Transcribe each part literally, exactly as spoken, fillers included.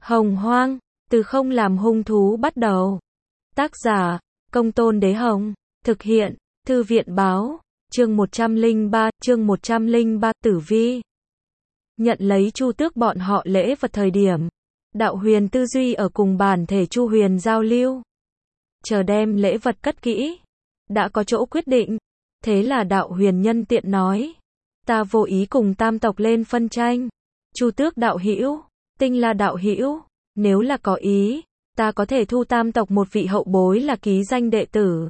Hồng Hoang, từ không làm hung thú bắt đầu. Tác giả, Công Tôn Đế Hồng. Thực hiện, Thư viện Báo. Chương một trăm lẻ ba, chương một trăm lẻ ba, Tử Vi. Nhận lấy Chu Tước bọn họ lễ vật thời điểm, Đạo Huyền tư duy ở cùng bản thể Chu Huyền giao lưu. Chờ đem lễ vật cất kỹ, đã có chỗ quyết định. Thế là Đạo Huyền nhân tiện nói, ta vô ý cùng tam tộc lên phân tranh. Chu Tước đạo hữu, Tinh La đạo hữu, nếu là có ý, ta có thể thu tam tộc một vị hậu bối là ký danh đệ tử.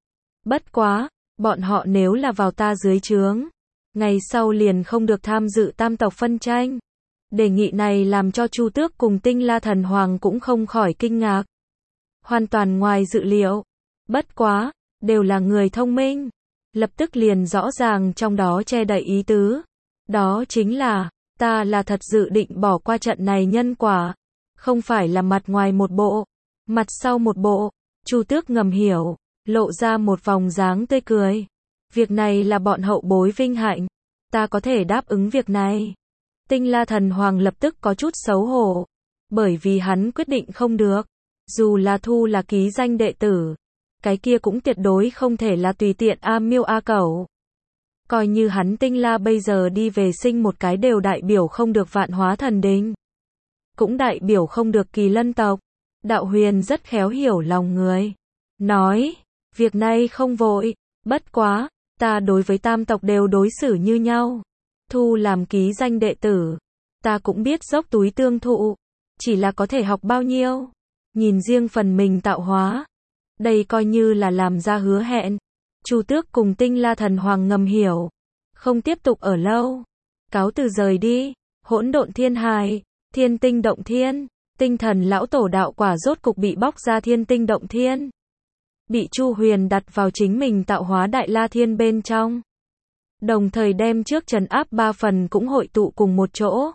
Bất quá, bọn họ nếu là vào ta dưới trướng, ngày sau liền không được tham dự tam tộc phân tranh. Đề nghị này làm cho Chu Tước cùng Tinh La thần hoàng cũng không khỏi kinh ngạc. Hoàn toàn ngoài dự liệu. Bất quá, đều là người thông minh. Lập tức liền rõ ràng trong đó che đậy ý tứ. Đó chính là, ta là thật dự định bỏ qua trận này nhân quả. Không phải là mặt ngoài một bộ, mặt sau một bộ. Chu Tước ngầm hiểu, lộ ra một vòng dáng tươi cười. Việc này là bọn hậu bối vinh hạnh. Ta có thể đáp ứng việc này. Tinh La thần hoàng lập tức có chút xấu hổ. Bởi vì hắn quyết định không được. Dù là thu là ký danh đệ tử, cái kia cũng tuyệt đối không thể là tùy tiện a miêu a cẩu. Coi như hắn Tinh La bây giờ đi về sinh một cái đều đại biểu không được Vạn Hóa thần đình. Cũng đại biểu không được Kỳ Lân tộc. Đạo Huyền rất khéo hiểu lòng người. Nói, việc này không vội, bất quá, ta đối với tam tộc đều đối xử như nhau. Thu làm ký danh đệ tử, ta cũng biết dốc túi tương thụ, chỉ là có thể học bao nhiêu, nhìn riêng phần mình tạo hóa. Đây coi như là làm ra hứa hẹn. Chu Tước cùng Tinh La thần hoàng ngầm hiểu, không tiếp tục ở lâu, cáo từ rời đi. Hỗn độn thiên hải, thiên tinh động thiên, tinh thần lão tổ đạo quả rốt cục bị bóc ra thiên tinh động thiên. Bị Chu Huyền đặt vào chính mình tạo hóa đại la thiên bên trong. Đồng thời đem trước trấn áp ba phần cũng hội tụ cùng một chỗ.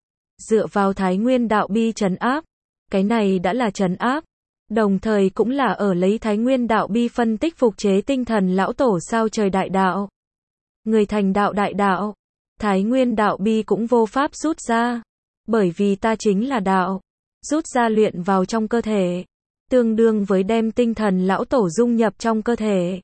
Dựa vào Thái Nguyên đạo bi trấn áp, cái này đã là trấn áp. Đồng thời cũng là ở lấy Thái Nguyên đạo bi phân tích phục chế tinh thần lão tổ sao trời đại đạo. Người thành đạo đại đạo, Thái Nguyên đạo bi cũng vô pháp rút ra. Bởi vì ta chính là đạo, rút ra luyện vào trong cơ thể. Tương đương với đem tinh thần lão tổ dung nhập trong cơ thể.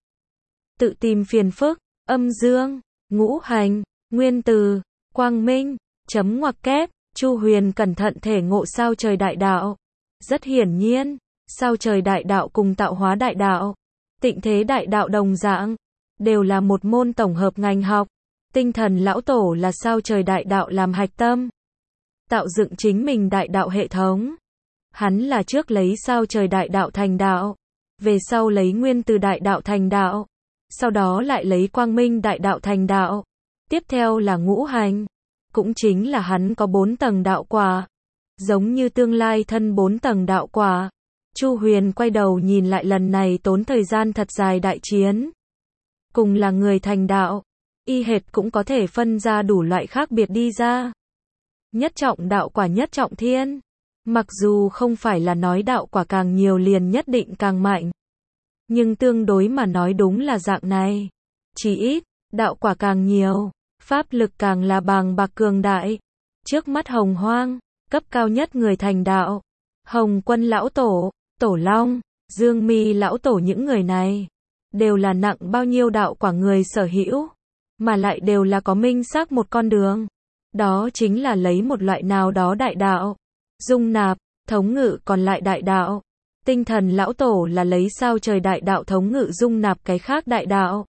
Tự tìm phiền phức, âm dương, ngũ hành, nguyên từ, quang minh, chấm ngoặc kép. Chu Huyền cẩn thận thể ngộ sao trời đại đạo. Rất hiển nhiên, sao trời đại đạo cùng tạo hóa đại đạo, tịnh thế đại đạo đồng dạng, đều là một môn tổng hợp ngành học. Tinh thần lão tổ là sao trời đại đạo làm hạch tâm, tạo dựng chính mình đại đạo hệ thống. Hắn là trước lấy sao trời đại đạo thành đạo, về sau lấy nguyên từ đại đạo thành đạo, sau đó lại lấy quang minh đại đạo thành đạo, tiếp theo là ngũ hành, cũng chính là hắn có bốn tầng đạo quả, giống như tương lai thân bốn tầng đạo quả. Chu Huyền quay đầu nhìn lại lần này tốn thời gian thật dài đại chiến. Cùng là người thành đạo, y hệt cũng có thể phân ra đủ loại khác biệt đi ra. Nhất trọng đạo quả nhất trọng thiên. Mặc dù không phải là nói đạo quả càng nhiều liền nhất định càng mạnh. Nhưng tương đối mà nói đúng là dạng này. Chỉ ít, đạo quả càng nhiều, pháp lực càng là bàng bạc cường đại. Trước mắt Hồng Hoang, cấp cao nhất người thành đạo, Hồng Quân lão tổ, Tổ Long, Dương Mi lão tổ, những người này đều là nặng bao nhiêu đạo quả người sở hữu, mà lại đều là có minh xác một con đường. Đó chính là lấy một loại nào đó đại đạo, dung nạp, thống ngự còn lại đại đạo. Tinh thần lão tổ là lấy sao trời đại đạo thống ngự dung nạp cái khác đại đạo.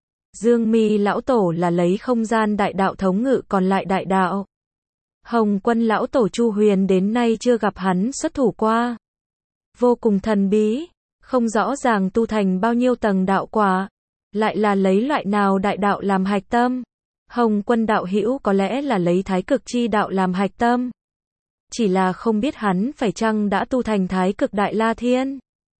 Dương Mi lão tổ là lấy không gian đại đạo thống ngự còn lại đại đạo. Hồng Quân lão tổ Chu Huyền đến nay chưa gặp hắn xuất thủ qua. Vô cùng thần bí, không rõ ràng tu thành bao nhiêu tầng đạo quả, lại là lấy loại nào đại đạo làm hạch tâm. Hồng Quân đạo hữu có lẽ là lấy thái cực chi đạo làm hạch tâm. Chỉ là không biết hắn phải chăng đã tu thành thái cực đại la thiên.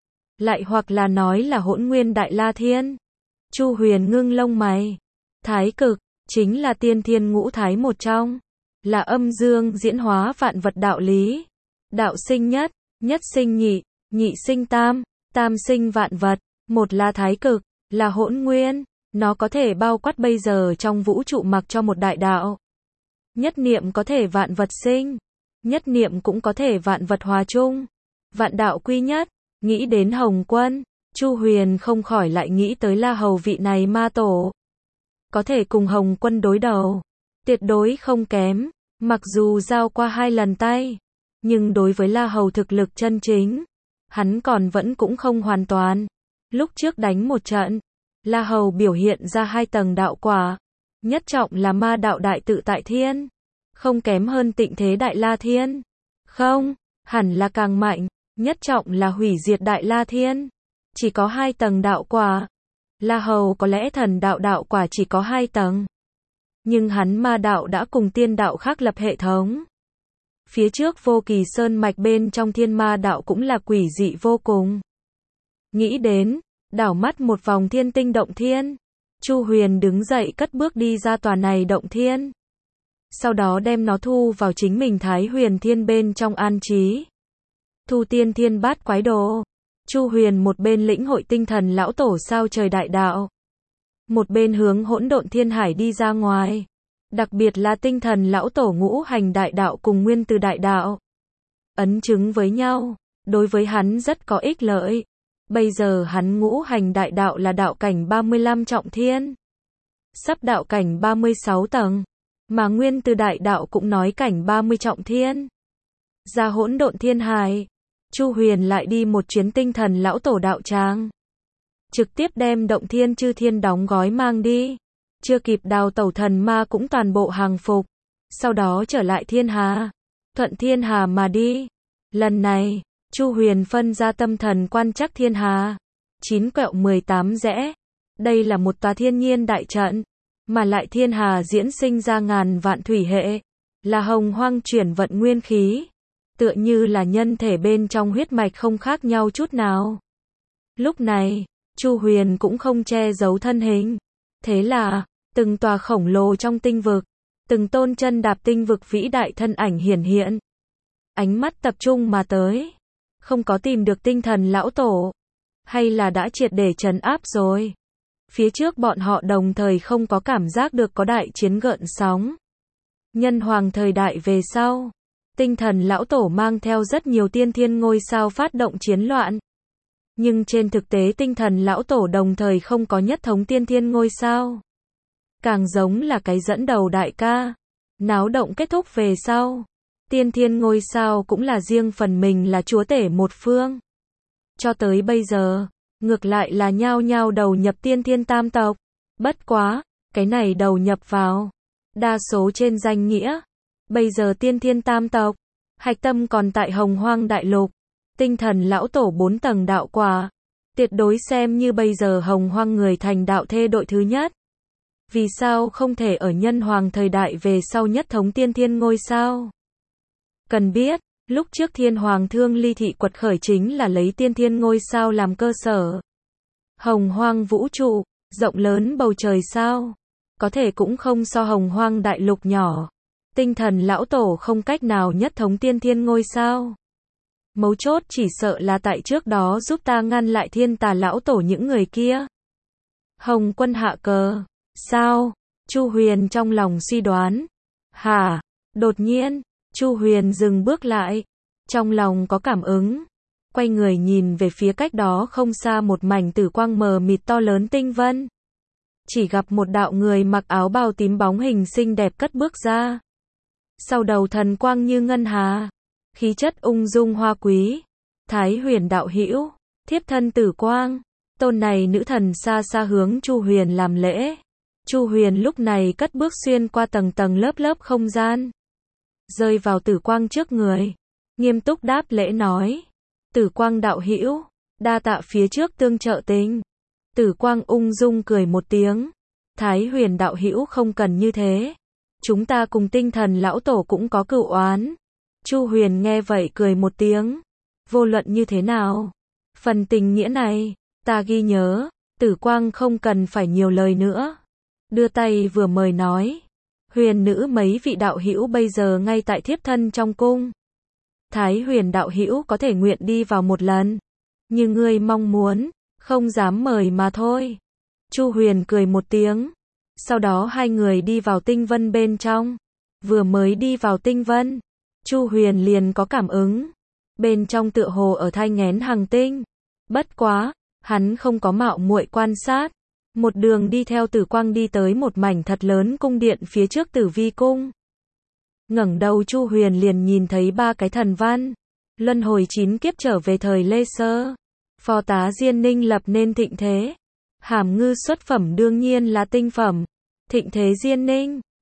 Lại hoặc là nói là hỗn nguyên đại la thiên. Chu Huyền ngưng lông mày. Thái cực, chính là tiên thiên ngũ thái một trong. Là âm dương diễn hóa vạn vật đạo lý. Đạo sinh nhất, nhất sinh nhị, nhị sinh tam, tam sinh vạn vật. Một là thái cực, là hỗn nguyên. Nó có thể bao quát bây giờ trong vũ trụ mặc cho một đại đạo. Nhất niệm có thể vạn vật sinh. Nhất niệm cũng có thể vạn vật hòa chung, vạn đạo quy nhất. Nghĩ đến Hồng Quân, Chu Huyền không khỏi lại nghĩ tới La Hầu vị này ma tổ. Có thể cùng Hồng Quân đối đầu, tuyệt đối không kém, mặc dù giao qua hai lần tay, nhưng đối với La Hầu thực lực chân chính, hắn còn vẫn cũng không hoàn toàn. Lúc trước đánh một trận, La Hầu biểu hiện ra hai tầng đạo quả, nhất trọng là ma đạo đại tự tại thiên, không kém hơn Tịnh Thế Đại La Thiên. Không, hẳn là càng mạnh, nhất trọng là hủy diệt Đại La Thiên, chỉ có hai tầng đạo quả. La Hầu có lẽ thần đạo đạo quả chỉ có hai tầng, nhưng hắn ma đạo đã cùng tiên đạo khác lập hệ thống. Phía trước Vô Kỳ Sơn mạch bên trong thiên ma đạo cũng là quỷ dị vô cùng. Nghĩ đến, đảo mắt một vòng thiên tinh động thiên, Chu Huyền đứng dậy cất bước đi ra tòa này động thiên. Sau đó đem nó thu vào chính mình Thái Huyền Thiên bên trong an trí. Thu tiên thiên bát quái đồ. Chu Huyền một bên lĩnh hội tinh thần lão tổ sao trời đại đạo, một bên hướng hỗn độn thiên hải đi ra ngoài. Đặc biệt là tinh thần lão tổ ngũ hành đại đạo cùng nguyên từ đại đạo, ấn chứng với nhau, đối với hắn rất có ích lợi. Bây giờ hắn ngũ hành đại đạo là đạo cảnh ba mươi lăm trọng thiên, sắp đạo cảnh ba mươi sáu tầng, mà nguyên từ đại đạo cũng nói cảnh ba mươi trọng thiên. Ra hỗn độn thiên hải, Chu Huyền lại đi một chuyến tinh thần lão tổ đạo tràng, trực tiếp đem động thiên chư thiên đóng gói mang đi. Chưa kịp đào tẩu thần ma cũng toàn bộ hàng phục, sau đó trở lại thiên hà, thuận thiên hà mà đi. Lần này, Chu Huyền phân ra tâm thần quan trắc thiên hà, chín quẹo mười tám rẽ. Đây là một tòa thiên nhiên đại trận, mà lại thiên hà diễn sinh ra ngàn vạn thủy hệ, là hồng hoang chuyển vận nguyên khí, tựa như là nhân thể bên trong huyết mạch không khác nhau chút nào. Lúc này, Chu Huyền cũng không che giấu thân hình, thế là từng tòa khổng lồ trong tinh vực, từng tôn chân đạp tinh vực vĩ đại thân ảnh hiển hiện. Ánh mắt tập trung mà tới, không có tìm được tinh thần lão tổ, hay là đã triệt để trấn áp rồi. Phía trước bọn họ đồng thời không có cảm giác được có đại chiến gợn sóng. Nhân hoàng thời đại về sau, tinh thần lão tổ mang theo rất nhiều tiên thiên ngôi sao phát động chiến loạn. Nhưng trên thực tế tinh thần lão tổ đồng thời không có nhất thống tiên thiên ngôi sao, càng giống là cái dẫn đầu đại ca. Náo động kết thúc về sau, tiên thiên ngôi sao cũng là riêng phần mình là chúa tể một phương. Cho tới bây giờ, ngược lại là nhao nhao đầu nhập tiên thiên tam tộc. Bất quá, cái này đầu nhập vào, đa số trên danh nghĩa. Bây giờ tiên thiên tam tộc, hạch tâm còn tại hồng hoang đại lục. Tinh thần lão tổ bốn tầng đạo quả, tuyệt đối xem như bây giờ hồng hoang người thành đạo thê đội thứ nhất. Vì sao không thể ở nhân hoàng thời đại về sau nhất thống tiên thiên ngôi sao? Cần biết, lúc trước thiên hoàng thương ly thị quật khởi chính là lấy tiên thiên ngôi sao làm cơ sở. Hồng hoang vũ trụ, rộng lớn bầu trời sao, có thể cũng không so hồng hoang đại lục nhỏ. Tinh thần lão tổ không cách nào nhất thống tiên thiên ngôi sao. Mấu chốt chỉ sợ là tại trước đó giúp ta ngăn lại thiên tà lão tổ những người kia. Hồng Quân hạ cờ. Sao? Chu Huyền trong lòng suy đoán. Hả? Đột nhiên, Chu Huyền dừng bước lại, trong lòng có cảm ứng, quay người nhìn về phía cách đó không xa một mảnh tử quang mờ mịt to lớn tinh vân. Chỉ gặp một đạo người mặc áo bào tím bóng hình xinh đẹp cất bước ra. Sau đầu thần quang như ngân hà, khí chất ung dung hoa quý. Thái Huyền đạo hữu, thiếp thân tử quang. Tôn này nữ thần xa xa hướng Chu Huyền làm lễ. Chu Huyền lúc này cất bước xuyên qua tầng tầng lớp lớp không gian, rơi vào tử quang trước người, nghiêm túc đáp lễ nói: Tử quang đạo hữu, đa tạ phía trước tương trợ tình. Tử quang ung dung cười một tiếng: Thái Huyền đạo hữu không cần như thế, chúng ta cùng tinh thần lão tổ cũng có cựu oán. Chu Huyền nghe vậy cười một tiếng: vô luận như thế nào, phần tình nghĩa này, ta ghi nhớ. Tử quang không cần phải nhiều lời nữa, đưa tay vừa mời nói: Huyền nữ mấy vị đạo hữu bây giờ ngay tại thiếp thân trong cung. Thái Huyền đạo hữu có thể nguyện đi vào một lần, như ngươi mong muốn, không dám mời mà thôi. Chu Huyền cười một tiếng, sau đó hai người đi vào tinh vân bên trong. Vừa mới đi vào tinh vân, Chu Huyền liền có cảm ứng. Bên trong tựa hồ ở thai nghén hành tinh. Bất quá, hắn không có mạo muội quan sát. Một đường đi theo tử quang đi tới một mảnh thật lớn cung điện phía trước Tử Vi cung. Ngẩng đầu Chu Huyền liền nhìn thấy ba cái thần văn. Luân hồi chín kiếp trở về thời Lê Sơ. Phó tá Diên Ninh lập nên thịnh thế. Hàm ngư xuất phẩm đương nhiên là tinh phẩm. Thịnh thế Diên Ninh.